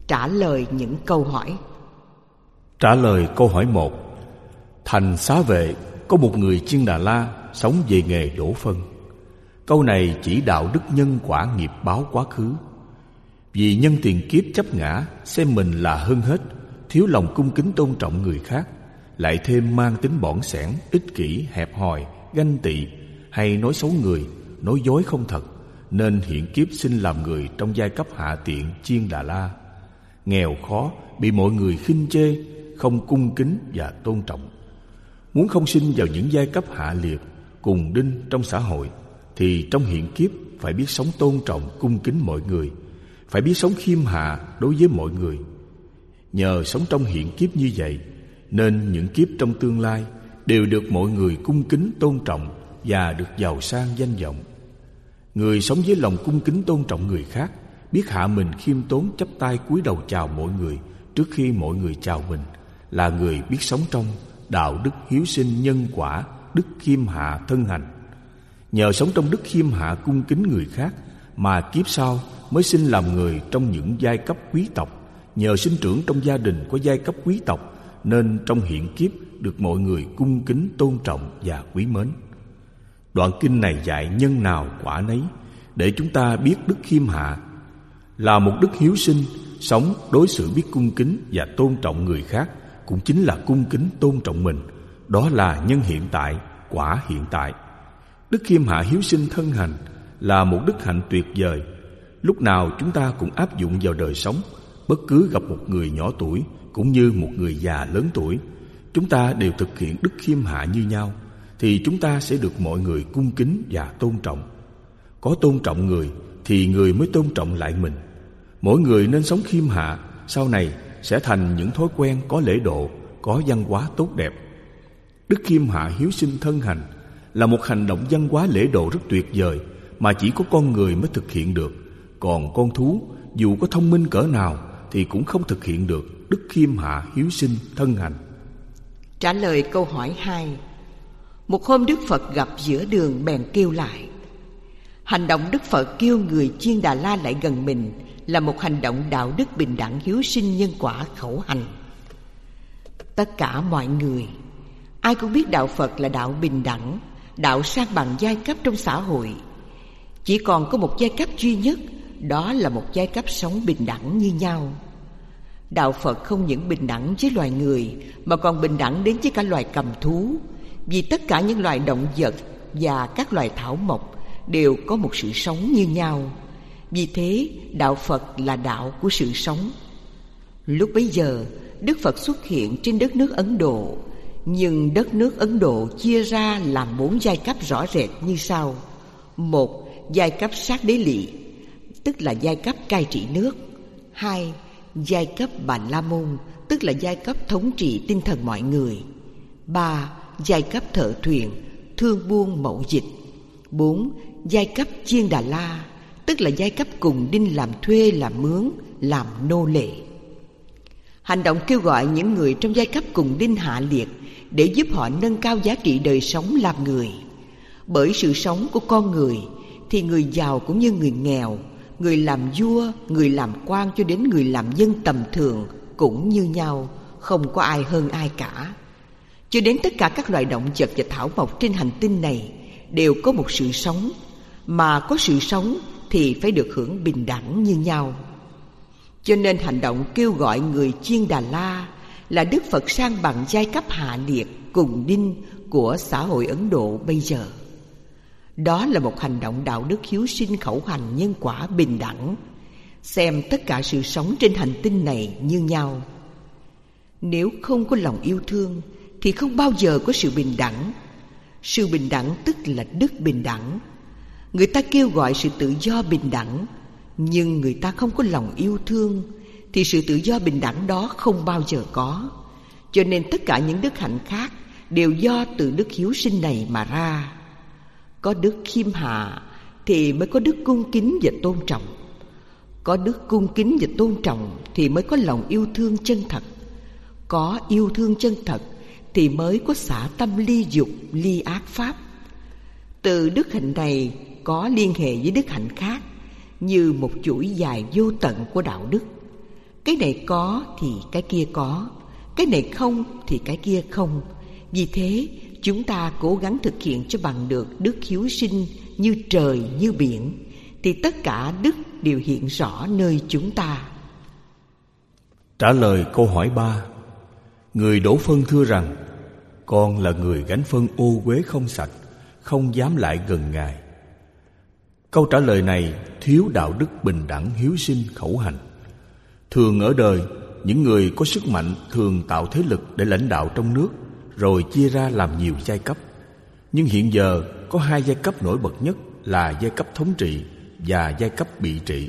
Trả lời những câu hỏi. Trả lời câu hỏi 1. Thành Xá Vệ có một người Chiên Đà La sống về nghề đổ phân. Câu này chỉ đạo đức nhân quả nghiệp báo quá khứ. Vì nhân tiền kiếp chấp ngã, xem mình là hơn hết, thiếu lòng cung kính tôn trọng người khác, lại thêm mang tính bỏn sẻn, ích kỷ, hẹp hòi, ganh tị, hay nói xấu người, nói dối không thật, nên hiện kiếp sinh làm người trong giai cấp hạ tiện Chiên Đà La. Nghèo khó, bị mọi người khinh chê, không cung kính và tôn trọng. Muốn không sinh vào những giai cấp hạ liệt, cùng đinh trong xã hội, thì trong hiện kiếp phải biết sống tôn trọng, cung kính mọi người, phải biết sống khiêm hạ đối với mọi người. Nhờ sống trong hiện kiếp như vậy, nên những kiếp trong tương lai đều được mọi người cung kính tôn trọng và được giàu sang danh vọng. Người sống với lòng cung kính tôn trọng người khác, biết hạ mình khiêm tốn chắp tay cúi đầu chào mọi người trước khi mọi người chào mình, là người biết sống trong đạo đức hiếu sinh nhân quả, đức khiêm hạ thân hành. Nhờ sống trong đức khiêm hạ cung kính người khác mà kiếp sau mới sinh làm người trong những giai cấp quý tộc. Nhờ sinh trưởng trong gia đình có giai cấp quý tộc, nên trong hiện kiếp được mọi người cung kính tôn trọng và quý mến. Đoạn kinh này dạy nhân nào quả nấy, để chúng ta biết đức khiêm hạ là một đức hiếu sinh. Sống đối xử biết cung kính và tôn trọng người khác cũng chính là cung kính tôn trọng mình. Đó là nhân hiện tại, quả hiện tại. Đức khiêm hạ hiếu sinh thân hành là một đức hạnh tuyệt vời. Lúc nào chúng ta cũng áp dụng vào đời sống. Bất cứ gặp một người nhỏ tuổi cũng như một người già lớn tuổi, chúng ta đều thực hiện đức khiêm hạ như nhau, thì chúng ta sẽ được mọi người cung kính và tôn trọng. Có tôn trọng người thì người mới tôn trọng lại mình. Mỗi người nên sống khiêm hạ, sau này sẽ thành những thói quen có lễ độ, có văn hóa tốt đẹp. Đức khiêm hạ hiếu sinh thân hành là một hành động văn hóa lễ độ rất tuyệt vời, mà chỉ có con người mới thực hiện được. Còn con thú dù có thông minh cỡ nào thì cũng không thực hiện được đức khiêm hạ hiếu sinh thân hành. Trả lời câu hỏi 2. Một hôm Đức Phật gặp giữa đường bèn kêu lại. Hành động Đức Phật kêu người Chiên Đà La lại gần mình là một hành động đạo đức bình đẳng hiếu sinh nhân quả khẩu hành. Tất cả mọi người, ai cũng biết đạo Phật là đạo bình đẳng, đạo san bằng giai cấp trong xã hội. Chỉ còn có một giai cấp duy nhất, đó là một giai cấp sống bình đẳng như nhau. Đạo Phật không những bình đẳng với loài người, mà còn bình đẳng đến với cả loài cầm thú. Vì tất cả những loài động vật và các loài thảo mộc đều có một sự sống như nhau. Vì thế, đạo Phật là đạo của sự sống. Lúc bấy giờ, Đức Phật xuất hiện trên đất nước Ấn Độ. Nhưng đất nước Ấn Độ chia ra làm 4 giai cấp rõ rệt như sau. 1. Giai cấp sát đế lỵ, tức là giai cấp cai trị nước. 2. Giai cấp Bà La Môn, tức là giai cấp thống trị tinh thần mọi người. 3. Giai cấp thợ thuyền, thương buôn mậu dịch. 4. Giai cấp Chiên Đà La, tức là giai cấp cùng đinh làm thuê, làm mướn, làm nô lệ. Hành động kêu gọi những người trong giai cấp cùng đinh hạ liệt để giúp họ nâng cao giá trị đời sống làm người. Bởi sự sống của con người thì người giàu cũng như người nghèo, người làm vua, người làm quan cho đến người làm dân tầm thường cũng như nhau, không có ai hơn ai cả. Cho đến tất cả các loài động vật và thảo mộc trên hành tinh này đều có một sự sống, mà có sự sống thì phải được hưởng bình đẳng như nhau. Cho nên hành động kêu gọi người Chiên Đà La là Đức Phật san bằng giai cấp hạ liệt cùng đinh của xã hội Ấn Độ bây giờ. Đó là một hành động đạo đức hiếu sinh khẩu hành nhân quả bình đẳng, xem tất cả sự sống trên hành tinh này như nhau. Nếu không có lòng yêu thương thì không bao giờ có sự bình đẳng. Sự bình đẳng tức là đức bình đẳng. Người ta kêu gọi sự tự do bình đẳng, nhưng người ta không có lòng yêu thương thì sự tự do bình đẳng đó không bao giờ có. Cho nên tất cả những đức hạnh khác đều do từ đức hiếu sinh này mà ra. Có đức khiêm hạ thì mới có đức cung kính và tôn trọng. Có đức cung kính và tôn trọng thì mới có lòng yêu thương chân thật. Có yêu thương chân thật thì mới có xả tâm ly dục, ly ác pháp. Từ đức hạnh này có liên hệ với đức hạnh khác, như một chuỗi dài vô tận của đạo đức. Cái này có thì cái kia có, cái này không thì cái kia không. Vì thế chúng ta cố gắng thực hiện cho bằng được đức hiếu sinh như trời như biển, thì tất cả đức đều hiện rõ nơi chúng ta. Trả lời câu hỏi 3, người đổ phân thưa rằng: con là người gánh phân ô uế không sạch, không dám lại gần Ngài. Câu trả lời này thiếu đạo đức bình đẳng hiếu sinh khẩu hành. Thường ở đời, những người có sức mạnh thường tạo thế lực để lãnh đạo trong nước, rồi chia ra làm nhiều giai cấp. Nhưng hiện giờ có hai giai cấp nổi bật nhất là giai cấp thống trị và giai cấp bị trị.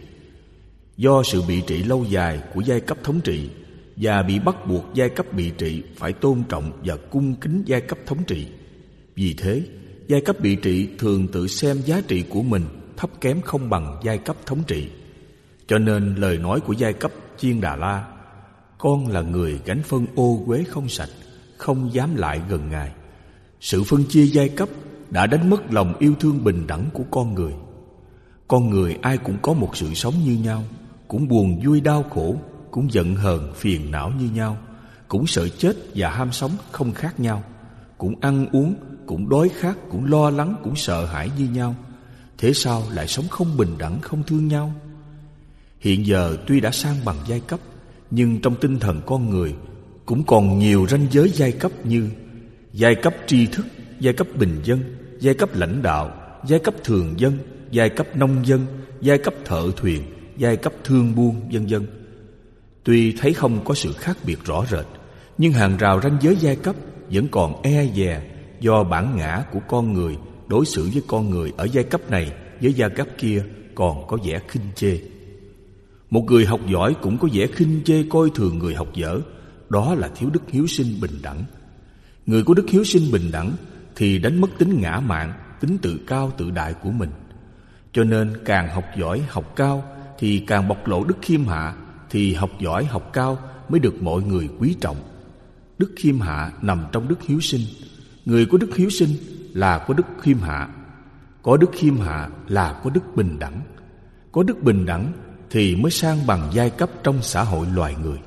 Do sự bị trị lâu dài của giai cấp thống trị và bị bắt buộc giai cấp bị trị phải tôn trọng và cung kính giai cấp thống trị, vì thế giai cấp bị trị thường tự xem giá trị của mình thấp kém không bằng giai cấp thống trị. Cho nên lời nói của giai cấp Chiên Đà La: con là người gánh phân ô uế không sạch, không dám lại gần Ngài. Sự phân chia giai cấp đã đánh mất lòng yêu thương bình đẳng của con người. Con người ai cũng có một sự sống như nhau, cũng buồn vui đau khổ, cũng giận hờn phiền não như nhau, cũng sợ chết và ham sống không khác nhau, cũng ăn uống, cũng đói khát, cũng lo lắng, cũng sợ hãi như nhau. Thế sao lại sống không bình đẳng, không thương nhau? Hiện giờ tuy đã sang bằng giai cấp, nhưng trong tinh thần con người cũng còn nhiều ranh giới giai cấp như giai cấp tri thức, giai cấp bình dân, giai cấp lãnh đạo, giai cấp thường dân, giai cấp nông dân, giai cấp thợ thuyền, giai cấp thương buôn, vân vân. Tuy thấy không có sự khác biệt rõ rệt, nhưng hàng rào ranh giới giai cấp vẫn còn e dè do bản ngã của con người đối xử với con người ở giai cấp này với giai cấp kia còn có vẻ khinh chê. Một người học giỏi cũng có vẻ khinh chê coi thường người học dở, đó là thiếu đức hiếu sinh bình đẳng. Người có đức hiếu sinh bình đẳng thì đánh mất tính ngã mạn, tính tự cao tự đại của mình. Cho nên càng học giỏi học cao thì càng bộc lộ đức khiêm hạ, thì học giỏi học cao mới được mọi người quý trọng. Đức khiêm hạ nằm trong đức hiếu sinh. Người có đức hiếu sinh là có đức khiêm hạ, có đức khiêm hạ là có đức bình đẳng. Có đức bình đẳng thì mới sang bằng giai cấp trong xã hội loài người.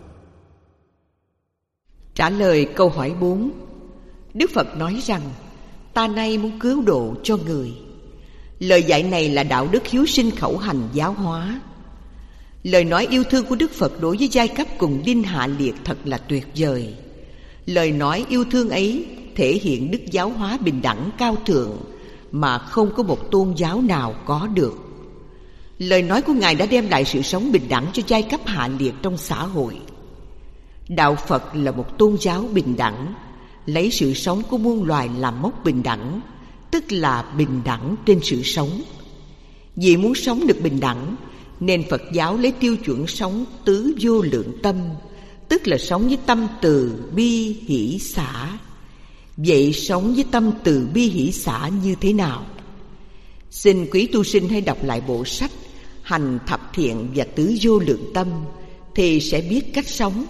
Trả lời câu hỏi 4, Đức Phật nói rằng: ta nay muốn cứu độ cho người. Lời dạy này là đạo đức hiếu sinh khẩu hành giáo hóa. Lời nói yêu thương của Đức Phật đối với giai cấp cùng đinh hạ liệt thật là tuyệt vời. Lời nói yêu thương ấy thể hiện đức giáo hóa bình đẳng cao thượng mà không có một tôn giáo nào có được. Lời nói của Ngài đã đem lại sự sống bình đẳng cho giai cấp hạ liệt trong xã hội. Đạo Phật là một tôn giáo bình đẳng, lấy sự sống của muôn loài làm mốc bình đẳng, tức là bình đẳng trên sự sống. Vì muốn sống được bình đẳng, nên Phật giáo lấy tiêu chuẩn sống tứ vô lượng tâm, tức là sống với tâm từ bi hỷ xả. Vậy sống với tâm từ bi hỷ xả như thế nào? Xin quý tu sinh hãy đọc lại bộ sách Hành Thập Thiện và Tứ Vô Lượng Tâm thì sẽ biết cách sống.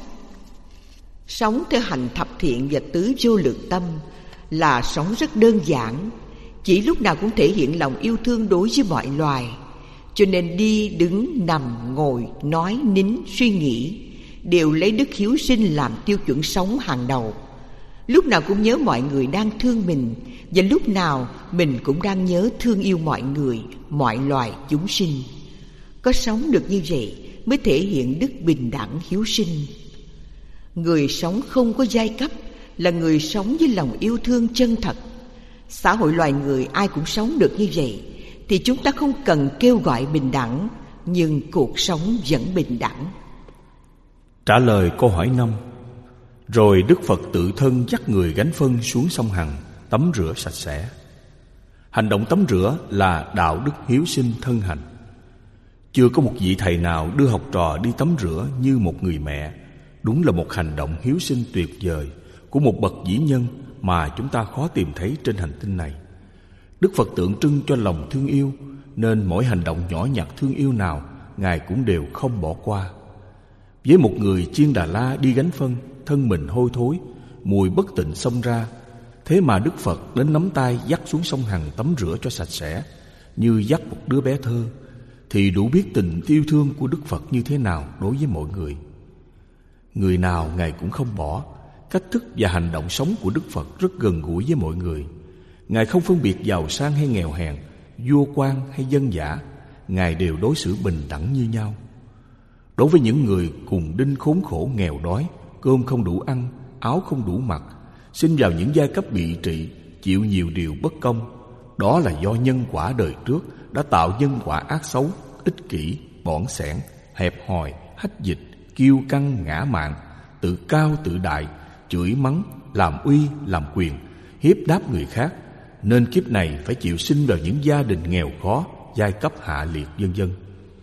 Sống theo hành thập thiện và tứ vô lượng tâm là sống rất đơn giản, chỉ lúc nào cũng thể hiện lòng yêu thương đối với mọi loài. Cho nên đi, đứng, nằm, ngồi, nói, nín, suy nghĩ đều lấy đức hiếu sinh làm tiêu chuẩn sống hàng đầu. Lúc nào cũng nhớ mọi người đang thương mình, và lúc nào mình cũng đang nhớ thương yêu mọi người, mọi loài chúng sinh. Có sống được như vậy mới thể hiện đức bình đẳng hiếu sinh. Người sống không có giai cấp là người sống với lòng yêu thương chân thật. Xã hội loài người ai cũng sống được như vậy thì chúng ta không cần kêu gọi bình đẳng, nhưng cuộc sống vẫn bình đẳng. Trả lời câu hỏi 5, rồi Đức Phật tự thân dắt người gánh phân xuống sông Hằng tắm rửa sạch sẽ. Hành động tắm rửa là đạo đức hiếu sinh thân hành. Chưa có một vị thầy nào đưa học trò đi tắm rửa như một người mẹ. Đúng là một hành động hiếu sinh tuyệt vời của một bậc vĩ nhân mà chúng ta khó tìm thấy trên hành tinh này. Đức Phật tượng trưng cho lòng thương yêu, nên mỗi hành động nhỏ nhặt thương yêu nào Ngài cũng đều không bỏ qua. Với một người Chiên Đà La đi gánh phân, thân mình hôi thối, mùi bất tịnh xông ra, thế mà Đức Phật đến nắm tay dắt xuống sông Hằng tắm rửa cho sạch sẽ, như dắt một đứa bé thơ, thì đủ biết tình yêu thương của Đức Phật như thế nào đối với mọi người. Người nào Ngài cũng không bỏ. Cách thức và hành động sống của Đức Phật rất gần gũi với mọi người. Ngài không phân biệt giàu sang hay nghèo hèn, vua quan hay dân dã. Ngài đều đối xử bình đẳng như nhau. Đối với những người cùng đinh khốn khổ nghèo đói, cơm không đủ ăn, áo không đủ mặc, sinh vào những giai cấp bị trị, chịu nhiều điều bất công, đó là do nhân quả đời trước đã tạo nhân quả ác xấu, ích kỷ, bỏn xẻn, hẹp hòi, hách dịch, kiêu căng, ngã mạn, tự cao tự đại, chửi mắng, làm uy làm quyền, hiếp đáp người khác, nên kiếp này phải chịu sinh vào những gia đình nghèo khó, giai cấp hạ liệt, vân vân.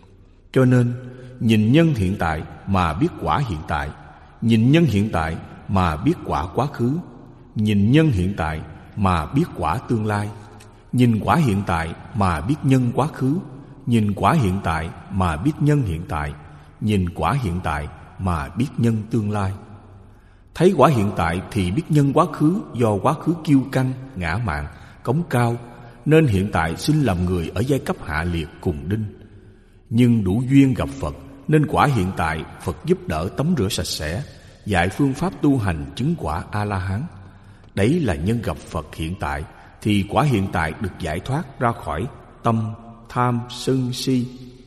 Cho nên nhìn nhân hiện tại mà biết quả hiện tại, nhìn nhân hiện tại mà biết quả quá khứ, nhìn nhân hiện tại mà biết quả tương lai, nhìn quả hiện tại mà biết nhân quá khứ, nhìn quả hiện tại mà biết nhân hiện tại, nhìn quả hiện tại mà biết nhân tương lai. Thấy quả hiện tại thì biết nhân quá khứ, do quá khứ kiêu căng, ngã mạn, cống cao, nên hiện tại sinh làm người ở giai cấp hạ liệt cùng đinh. Nhưng đủ duyên gặp Phật, nên quả hiện tại Phật giúp đỡ tắm rửa sạch sẽ, dạy phương pháp tu hành chứng quả A-la-hán. Đấy là nhân gặp Phật hiện tại, thì quả hiện tại được giải thoát ra khỏi tâm, tham, sân, si.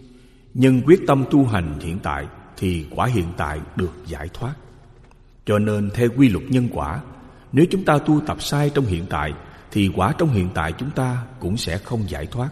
Nhân quyết tâm tu hành hiện tại, thì quả hiện tại được giải thoát. Cho nên theo quy luật nhân quả, nếu chúng ta tu tập sai trong hiện tại, thì quả trong hiện tại chúng ta cũng sẽ không giải thoát.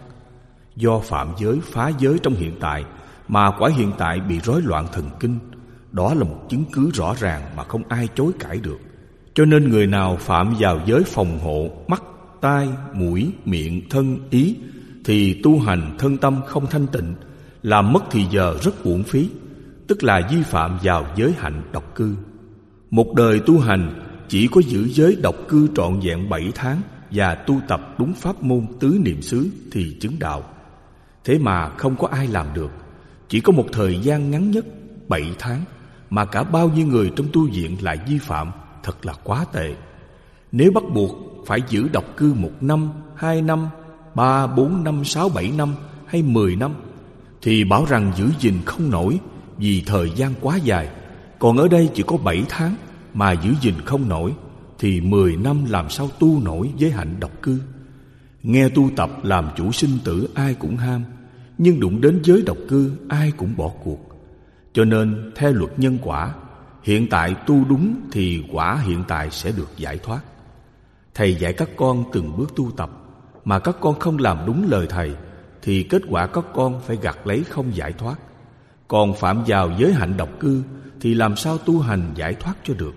Do phạm giới, phá giới trong hiện tại mà quả hiện tại bị rối loạn thần kinh, đó là một chứng cứ rõ ràng mà không ai chối cãi được. Cho nên người nào phạm vào giới phòng hộ mắt, tai, mũi, miệng, thân, ý, thì tu hành thân tâm không thanh tịnh, làm mất thì giờ rất uổng phí, tức là vi phạm vào giới hạnh độc cư. Một đời tu hành chỉ có giữ giới độc cư trọn vẹn 7 tháng và tu tập đúng pháp môn tứ niệm xứ thì chứng đạo. Thế mà không có ai làm được. Chỉ có một thời gian ngắn nhất 7 tháng mà cả bao nhiêu người trong tu viện lại vi phạm, thật là quá tệ. Nếu bắt buộc phải giữ độc cư 1 năm, 2 năm, 3, 4, 5, 6, 7 năm hay 10 năm thì bảo rằng giữ gìn không nổi, vì thời gian quá dài. Còn ở đây chỉ có 7 tháng mà giữ gìn không nổi, thì 10 năm làm sao tu nổi giới hạnh độc cư. Nghe tu tập làm chủ sinh tử ai cũng ham, nhưng đụng đến giới độc cư ai cũng bỏ cuộc. Cho nên theo luật nhân quả, hiện tại tu đúng thì quả hiện tại sẽ được giải thoát. Thầy dạy các con từng bước tu tập, mà các con không làm đúng lời thầy, thì kết quả các con phải gặt lấy không giải thoát. Còn phạm vào giới hạnh độc cư thì làm sao tu hành giải thoát cho được.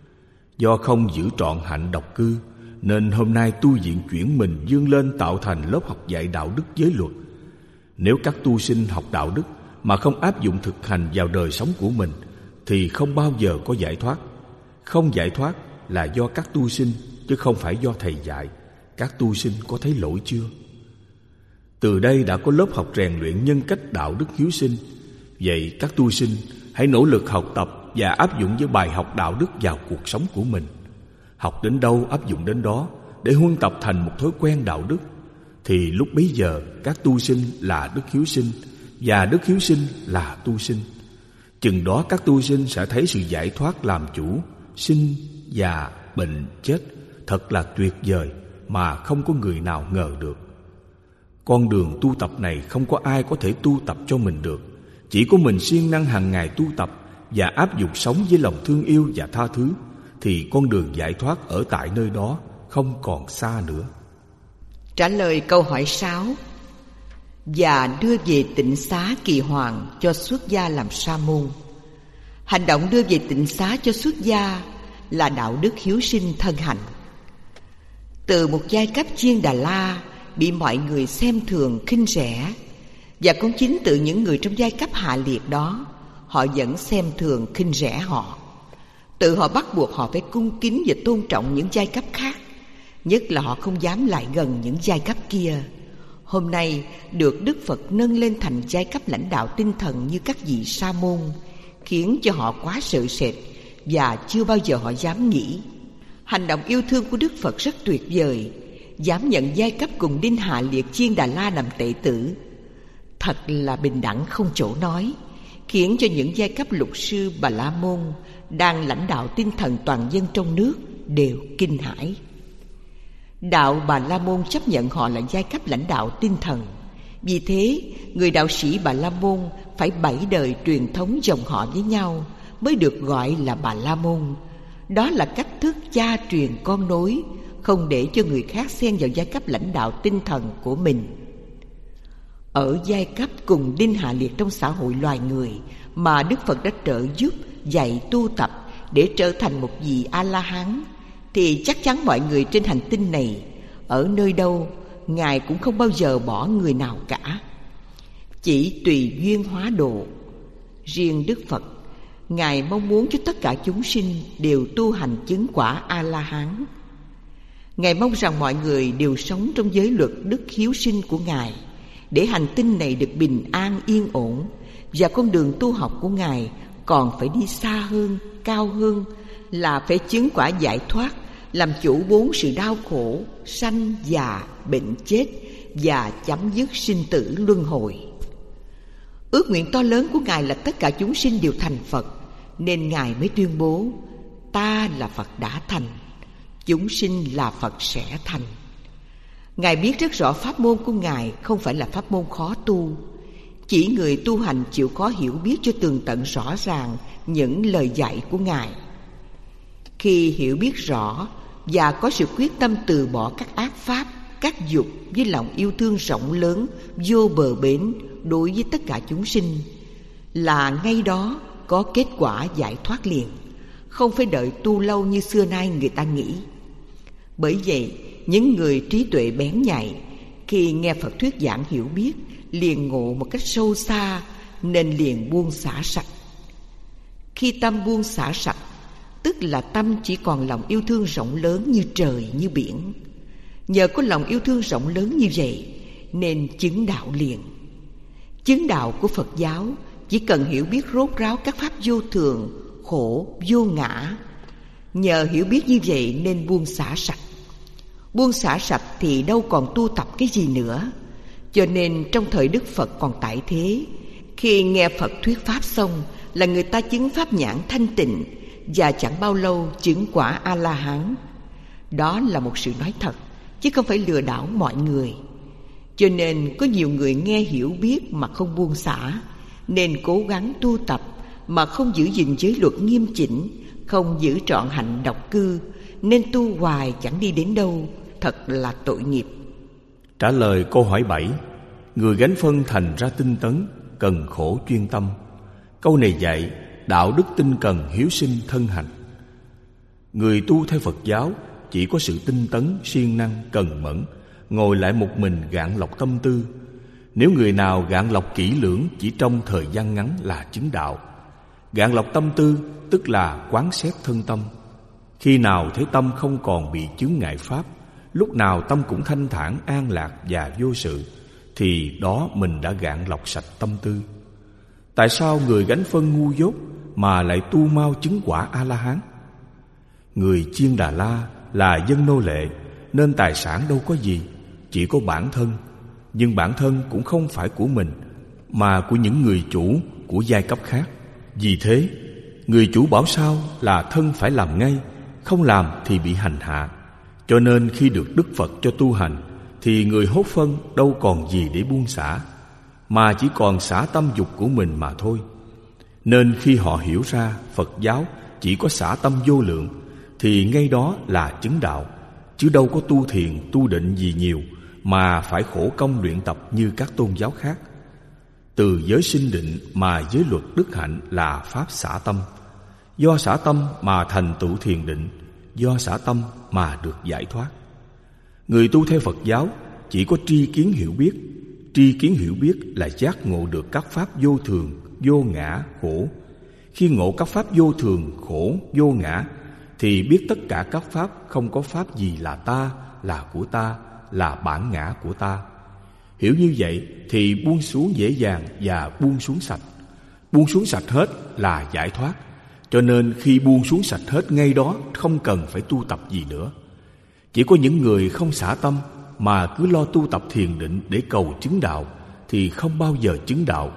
Do không giữ trọn hạnh độc cư, nên hôm nay tu viện chuyển mình vươn lên tạo thành lớp học dạy đạo đức giới luật. Nếu các tu sinh học đạo đức mà không áp dụng thực hành vào đời sống của mình, thì không bao giờ có giải thoát. Không giải thoát là do các tu sinh, chứ không phải do thầy dạy. Các tu sinh có thấy lỗi chưa? Từ đây đã có lớp học rèn luyện nhân cách đạo đức hiếu sinh. Vậy các tu sinh hãy nỗ lực học tập và áp dụng với bài học đạo đức vào cuộc sống của mình. Học đến đâu áp dụng đến đó, để huân tập thành một thói quen đạo đức. Thì lúc bấy giờ các tu sinh là đức hiếu sinh, và đức hiếu sinh là tu sinh. Chừng đó các tu sinh sẽ thấy sự giải thoát làm chủ, sinh, già, bệnh, chết thật là tuyệt vời mà không có người nào ngờ được. Con đường tu tập này không có ai có thể tu tập cho mình được. Chỉ có mình siêng năng hàng ngày tu tập và áp dụng sống với lòng thương yêu và tha thứ, thì con đường giải thoát ở tại nơi đó không còn xa nữa. Trả lời câu hỏi 6. Và đưa về tịnh xá Kỳ Hoàng cho xuất gia làm sa môn. Hành động đưa về tịnh xá cho xuất gia là đạo đức hiếu sinh thân hạnh. Từ một giai cấp Chiên Đà La bị mọi người xem thường khinh rẻ, và cũng chính từ những người trong giai cấp hạ liệt đó, họ vẫn xem thường khinh rẻ họ. Tự họ bắt buộc họ phải cung kính và tôn trọng những giai cấp khác, nhất là họ không dám lại gần những giai cấp kia. Hôm nay được Đức Phật nâng lên thành giai cấp lãnh đạo tinh thần như các vị sa môn, khiến cho họ quá sợ sệt và chưa bao giờ họ dám nghĩ. Hành động yêu thương của Đức Phật rất tuyệt vời, dám nhận giai cấp cùng đinh hạ liệt Chiên Đà La làm đệ tử. Thật là bình đẳng không chỗ nói, khiến cho những giai cấp luật sư Bà La Môn đang lãnh đạo tinh thần toàn dân trong nước đều kinh hãi. Đạo Bà La Môn chấp nhận họ là giai cấp lãnh đạo tinh thần. Vì thế, người đạo sĩ Bà La Môn phải 7 đời truyền thống dòng họ với nhau mới được gọi là Bà La Môn. Đó là cách thức cha truyền con nối, không để cho người khác xen vào giai cấp lãnh đạo tinh thần của mình. Ở giai cấp cùng đinh hạ liệt trong xã hội loài người mà Đức Phật đã trợ giúp dạy tu tập để trở thành một vị A-la-hán, thì chắc chắn mọi người trên hành tinh này, ở nơi đâu, Ngài cũng không bao giờ bỏ người nào cả. Chỉ tùy duyên hóa độ. Riêng Đức Phật, Ngài mong muốn cho tất cả chúng sinh đều tu hành chứng quả A-la-hán. Ngài mong rằng mọi người đều sống trong giới luật đức hiếu sinh của Ngài, để hành tinh này được bình an yên ổn, và con đường tu học của Ngài còn phải đi xa hơn, cao hơn, là phải chứng quả giải thoát, làm chủ 4 sự đau khổ, sanh, già, bệnh, chết và chấm dứt sinh tử luân hồi. Ước nguyện to lớn của Ngài là tất cả chúng sinh đều thành Phật, nên Ngài mới tuyên bố: ta là Phật đã thành, chúng sinh là Phật sẽ thành. Ngài biết rất rõ pháp môn của Ngài không phải là pháp môn khó tu. Chỉ người tu hành chịu khó hiểu biết cho tường tận rõ ràng những lời dạy của Ngài. Khi hiểu biết rõ và có sự quyết tâm từ bỏ các ác pháp, các dục với lòng yêu thương rộng lớn, vô bờ bến đối với tất cả chúng sinh, là ngay đó có kết quả giải thoát liền, không phải đợi tu lâu như xưa nay người ta nghĩ. Bởi vậy, những người trí tuệ bén nhạy khi nghe Phật thuyết giảng hiểu biết, liền ngộ một cách sâu xa, nên liền buông xả sạch. Khi tâm buông xả sạch, tức là tâm chỉ còn lòng yêu thương rộng lớn như trời như biển. Nhờ có lòng yêu thương rộng lớn như vậy nên chứng đạo liền. Chứng đạo của Phật giáo chỉ cần hiểu biết rốt ráo các pháp vô thường, khổ, vô ngã. Nhờ hiểu biết như vậy nên buông xả sạch. Buông xả sạch thì đâu còn tu tập cái gì nữa. Cho nên trong thời Đức Phật còn tại thế, khi nghe Phật thuyết pháp xong là người ta chứng pháp nhãn thanh tịnh, và chẳng bao lâu chứng quả A-la-hán. Đó là một sự nói thật, chứ không phải lừa đảo mọi người. Cho nên có nhiều người nghe hiểu biết mà không buông xả, nên cố gắng tu tập mà không giữ gìn giới luật nghiêm chỉnh, không giữ trọn hạnh độc cư, nên tu hoài chẳng đi đến đâu, thật là tội nghiệp. Trả lời câu hỏi 7, người gánh phân thành ra tinh tấn, cần khổ chuyên tâm. Câu này dạy đạo đức tinh cần hiếu sinh thân hành. Người tu theo Phật giáo chỉ có sự tinh tấn, siêng năng, cần mẫn, ngồi lại một mình gạn lọc tâm tư. Nếu người nào gạn lọc kỹ lưỡng chỉ trong thời gian ngắn là chứng đạo. Gạn lọc tâm tư tức là quán xét thân tâm. Khi nào thấy tâm không còn bị chướng ngại pháp, lúc nào tâm cũng thanh thản, an lạc và vô sự, thì đó mình đã gạn lọc sạch tâm tư. Tại sao người gánh phân ngu dốt mà lại tu mau chứng quả A-la-hán? Người Chiên Đà La là dân nô lệ, nên tài sản đâu có gì, chỉ có bản thân. Nhưng bản thân cũng không phải của mình, mà của những người chủ của giai cấp khác. Vì thế, người chủ bảo sao là thân phải làm ngay, không làm thì bị hành hạ. Cho nên khi được Đức Phật cho tu hành, thì người hốt phân đâu còn gì để buông xả, mà chỉ còn xả tâm dục của mình mà thôi. Nên khi họ hiểu ra Phật giáo chỉ có xả tâm vô lượng, thì ngay đó là chứng đạo, chứ đâu có tu thiền, tu định gì nhiều, mà phải khổ công luyện tập như các tôn giáo khác. Từ giới sinh định mà giới luật đức hạnh là pháp xả tâm. Do xả tâm mà thành tựu thiền định, do xả tâm mà được giải thoát. Người tu theo Phật giáo chỉ có tri kiến hiểu biết. Tri kiến hiểu biết là giác ngộ được các pháp vô thường, vô ngã, khổ. Khi ngộ các pháp vô thường, khổ, vô ngã, thì biết tất cả các pháp không có pháp gì là ta, là của ta, là bản ngã của ta. Hiểu như vậy thì buông xuống dễ dàng và buông xuống sạch. Buông xuống sạch hết là giải thoát. Cho nên khi buông xuống sạch hết ngay đó, không cần phải tu tập gì nữa. Chỉ có những người không xả tâm mà cứ lo tu tập thiền định để cầu chứng đạo thì không bao giờ chứng đạo.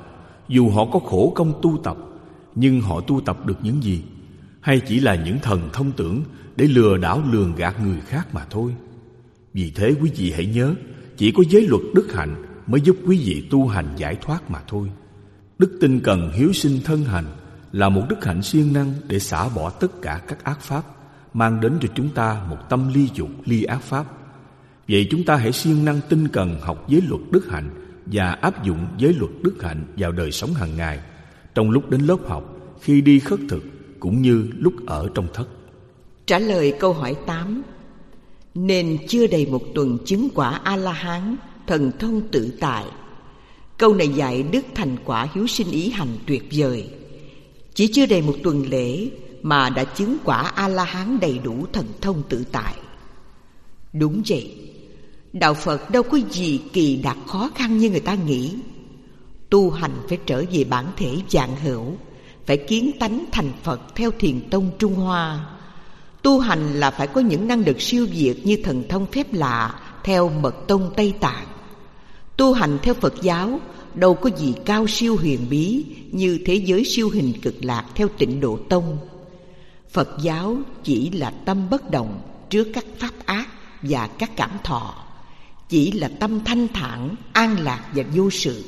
Dù họ có khổ công tu tập, nhưng họ tu tập được những gì? Hay chỉ là những thần thông tưởng để lừa đảo lường gạt người khác mà thôi? Vì thế quý vị hãy nhớ, chỉ có giới luật đức hạnh mới giúp quý vị tu hành giải thoát mà thôi. Đức tin cần hiếu sinh thân hành là một đức hạnh siêng năng để xả bỏ tất cả các ác pháp, mang đến cho chúng ta một tâm ly dục, ly ác pháp. Vậy chúng ta hãy siêng năng tinh cần học giới luật đức hạnh và áp dụng giới luật đức hạnh vào đời sống hàng ngày, trong lúc đến lớp học, khi đi khất thực, cũng như lúc ở trong thất. Trả lời câu hỏi 8. Nên chưa đầy một tuần chứng quả A-la-hán, thần thông tự tại. Câu này dạy đức thành quả hiếu sinh ý hành tuyệt vời. Chỉ chưa đầy một tuần lễ mà đã chứng quả A-la-hán đầy đủ thần thông tự tại. Đúng vậy, đạo Phật đâu có gì kỳ đặc khó khăn như người ta nghĩ. Tu hành phải trở về bản thể vạn hữu, phải kiến tánh thành Phật theo Thiền tông Trung Hoa. Tu hành là phải có những năng lực siêu việt như thần thông phép lạ theo Mật tông Tây Tạng. Tu hành theo Phật giáo đâu có gì cao siêu huyền bí như thế giới siêu hình cực lạc theo Tịnh Độ tông. Phật giáo chỉ là tâm bất động trước các pháp ác và các cảm thọ, chỉ là tâm thanh thản, an lạc và vô sự.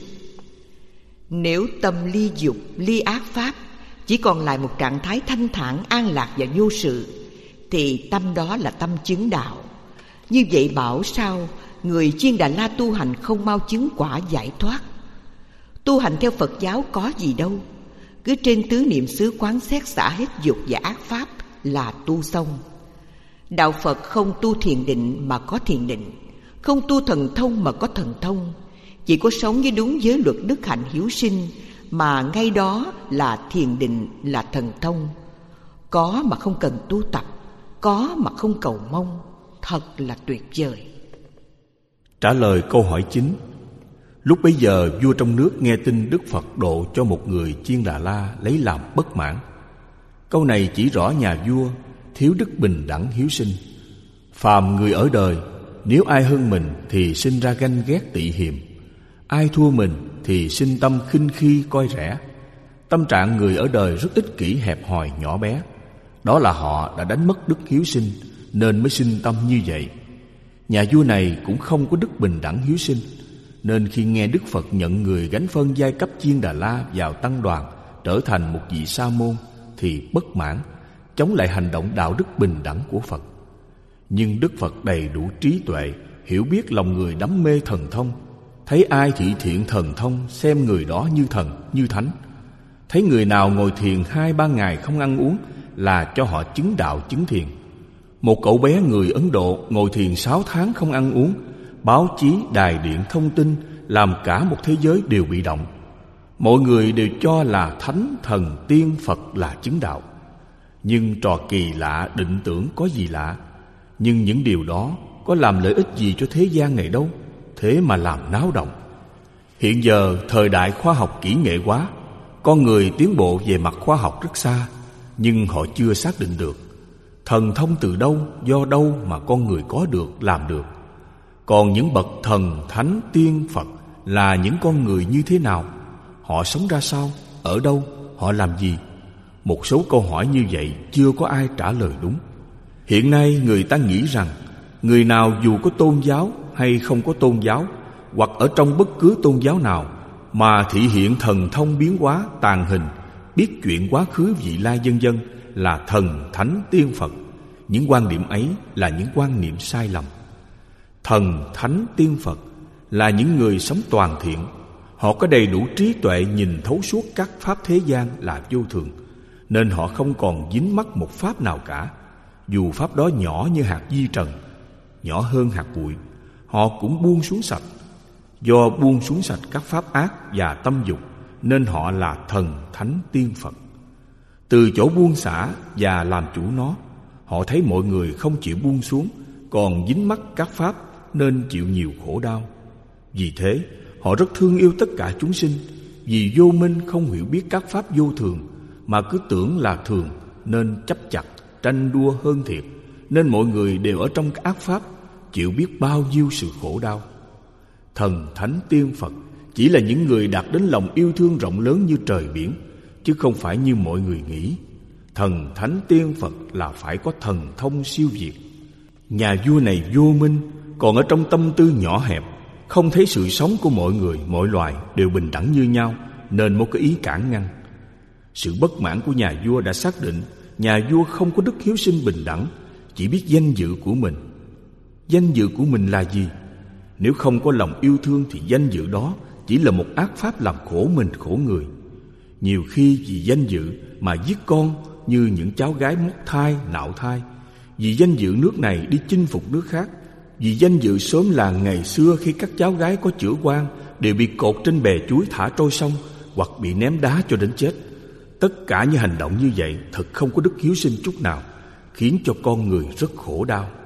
Nếu tâm ly dục, ly ác pháp, chỉ còn lại một trạng thái thanh thản, an lạc và vô sự, thì tâm đó là tâm chứng đạo. Như vậy bảo sao người Chiên Đà La tu hành không mau chứng quả giải thoát? Tu hành theo Phật giáo có gì đâu, cứ trên tứ niệm xứ quán xét xả hết dục và ác pháp là tu xong. Đạo Phật không tu thiền định mà có thiền định, không tu thần thông mà có thần thông. Chỉ có sống với đúng giới luật đức hạnh hiếu sinh mà ngay đó là thiền định, là thần thông. Có mà không cần tu tập, có mà không cầu mong, thật là tuyệt vời. Trả lời câu hỏi 9. Lúc bấy giờ vua trong nước nghe tin Đức Phật độ cho một người Chiên Đà La lấy làm bất mãn. Câu này chỉ rõ nhà vua thiếu đức bình đẳng hiếu sinh. Phàm người ở đời, nếu ai hơn mình thì sinh ra ganh ghét tị hiềm, ai thua mình thì sinh tâm khinh khi coi rẻ. Tâm trạng người ở đời rất ích kỷ, hẹp hòi, nhỏ bé. Đó là họ đã đánh mất đức hiếu sinh nên mới sinh tâm như vậy. Nhà vua này cũng không có đức bình đẳng hiếu sinh, nên khi nghe Đức Phật nhận người gánh phân giai cấp Chiên Đà La vào tăng đoàn, trở thành một vị sa môn, thì bất mãn, chống lại hành động đạo đức bình đẳng của Phật. Nhưng Đức Phật đầy đủ trí tuệ, hiểu biết lòng người đắm mê thần thông. Thấy ai thị thiện thần thông, xem người đó như thần, như thánh. Thấy người nào ngồi thiền 2-3 ngày không ăn uống là cho họ chứng đạo chứng thiền. Một cậu bé người Ấn Độ ngồi thiền 6 tháng không ăn uống, báo chí, đài điện thông tin, làm cả một thế giới đều bị động. Mọi người đều cho là thánh, thần, tiên, Phật là chứng đạo. Nhưng trò kỳ lạ định tưởng có gì lạ. Nhưng những điều đó có làm lợi ích gì cho thế gian này đâu, thế mà làm náo động. Hiện giờ thời đại khoa học kỹ nghệ quá, con người tiến bộ về mặt khoa học rất xa, nhưng họ chưa xác định được thần thông từ đâu, do đâu mà con người có được, làm được. Còn những bậc thần, thánh, tiên, Phật là những con người như thế nào? Họ sống ra sao? Ở đâu? Họ làm gì? Một số câu hỏi như vậy chưa có ai trả lời đúng. Hiện nay người ta nghĩ rằng người nào dù có tôn giáo hay không có tôn giáo, hoặc ở trong bất cứ tôn giáo nào, mà thị hiện thần thông biến hóa, tàng hình, biết chuyện quá khứ vị lai vân vân là thần, thánh, tiên, Phật. Những quan điểm ấy là những quan niệm sai lầm. Thần, thánh, tiên, Phật là những người sống toàn thiện. Họ có đầy đủ trí tuệ nhìn thấu suốt các pháp thế gian là vô thường, nên họ không còn dính mắc một pháp nào cả. Dù pháp đó nhỏ như hạt vi trần, nhỏ hơn hạt bụi, họ cũng buông xuống sạch. Do buông xuống sạch các pháp ác và tâm dục, nên họ là thần, thánh, tiên, Phật. Từ chỗ buông xả và làm chủ nó, họ thấy mọi người không chịu buông xuống, còn dính mắc các pháp nên chịu nhiều khổ đau. Vì thế, họ rất thương yêu tất cả chúng sinh. Vì vô minh không hiểu biết các pháp vô thường, mà cứ tưởng là thường, nên chấp chặt, tranh đua hơn thiệt, nên mọi người đều ở trong ác pháp, chịu biết bao nhiêu sự khổ đau. Thần, thánh, tiên, Phật chỉ là những người đạt đến lòng yêu thương rộng lớn như trời biển, chứ không phải như mọi người nghĩ. Thần thánh tiên Phật là phải có thần thông siêu việt. Nhà vua này vô minh, còn ở trong tâm tư nhỏ hẹp, không thấy sự sống của mọi người, mọi loài đều bình đẳng như nhau, nên một cái ý cản ngăn. Sự bất mãn của nhà vua đã xác định nhà vua không có đức hiếu sinh bình đẳng, chỉ biết danh dự của mình. Danh dự của mình là gì? Nếu không có lòng yêu thương thì danh dự đó chỉ là một ác pháp làm khổ mình khổ người. Nhiều khi vì danh dự mà giết con, như những cháu gái móc thai, nạo thai. Vì danh dự nước này đi chinh phục nước khác. Vì danh dự xóm làng ngày xưa khi các cháu gái có chữa quan đều bị cột trên bè chuối thả trôi sông, hoặc bị ném đá cho đến chết. Tất cả những hành động như vậy thật không có đức hiếu sinh chút nào, khiến cho con người rất khổ đau.